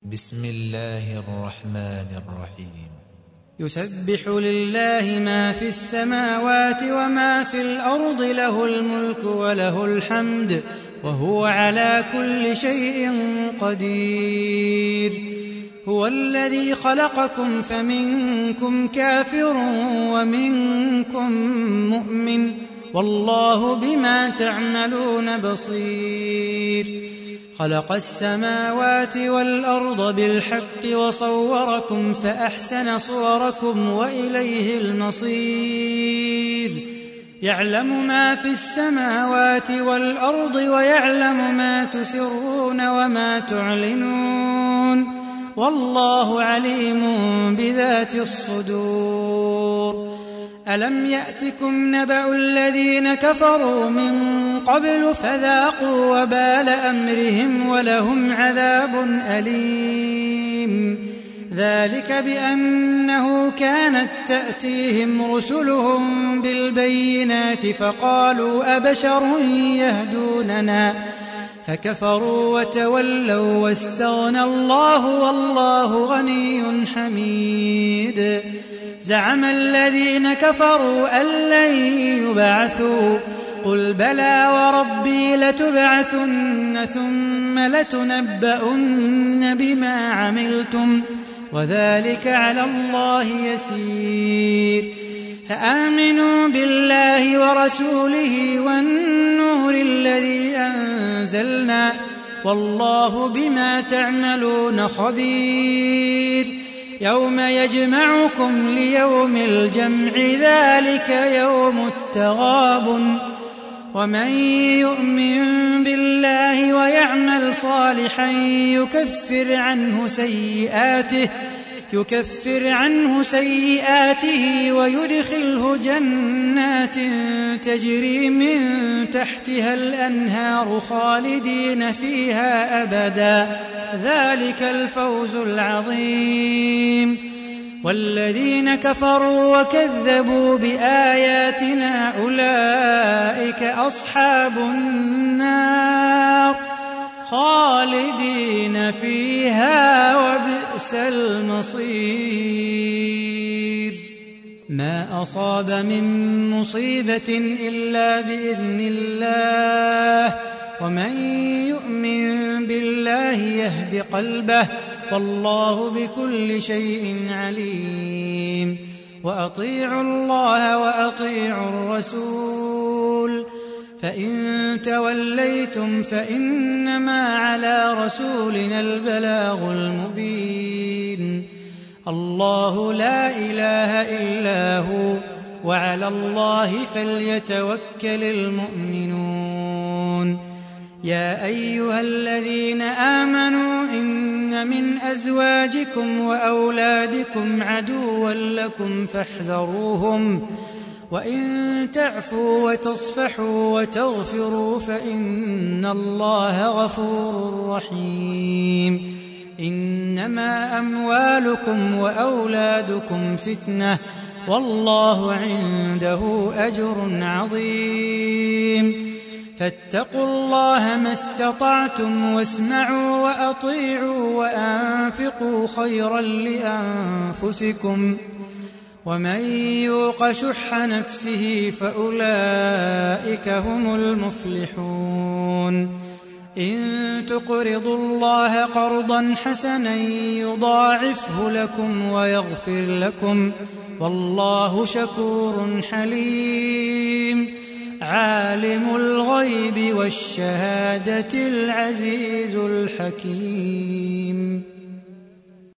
بسم الله الرحمن الرحيم. يسبح لله ما في السماوات وما في الأرض، له الملك وله الحمد وهو على كل شيء قدير. هو الذي خلقكم فمنكم كافر ومنكم مؤمن، والله بما تعملون بصير. خلق السماوات والأرض بالحق وصوركم فأحسن صوركم وإليه المصير. يعلم ما في السماوات والأرض ويعلم ما تسرون وما تعلنون، والله عليم بذات الصدور. ألم يأتكم نبأ الذين كفروا من قبل فذاقوا وبال أمرهم ولهم عذاب أليم. ذلك بأنه كانت تأتيهم رسلهم بالبينات فقالوا أبشر يهدوننا، فكفروا وتولوا واستغنى الله والله غني حميد. زعم الذين كفروا أن لن يبعثوا، قل بلى وربي لتبعثن ثم لتنبؤن بما عملتم وذلك على الله يسير. فآمنوا بالله ورسوله والنور الذي أنزلنا، والله بما تعملون خبير. يوم يجمعكم ليوم الجمع، ذلك يوم التغابن. ومن يؤمن بالله ويعمل صالحا يكفر عنه سيئاته ويدخله جنات تجري من تحتها الأنهار خالدين فيها أبدا، ذلك الفوز العظيم. والذين كفروا وكذبوا بآياتنا أولئك أصحاب النار خالدين فيها وبئس المصير. ما أصاب من مصيبة إلا بإذن الله، ومن يؤمن بالله يهد قلبه، والله بكل شيء عليم. وأطيعوا الله وأطيعوا الرسول، فإن توليتم فإنما على رسولنا البلاغ المبين. الله لا إله إلا هو، وعلى الله فليتوكل المؤمنون. يا أيها الذين آمنوا إن من أزواجكم وأولادكم عدوا لكم فاحذروهم، وإن تعفوا وتصفحوا وتغفروا فإن الله غفور رحيم. إنما أموالكم وأولادكم فتنة، والله عنده أجر عظيم. فاتقوا الله ما استطعتم، واسمعوا وأطيعوا وأنفقوا خيرا لأنفسكم، ومن يوق شح نفسه فأولئك هم المفلحون. إن تقرضوا الله قرضا حسنا يضاعفه لكم ويغفر لكم، والله شكور حليم. عالم الغيب والشهادة العزيز الحكيم.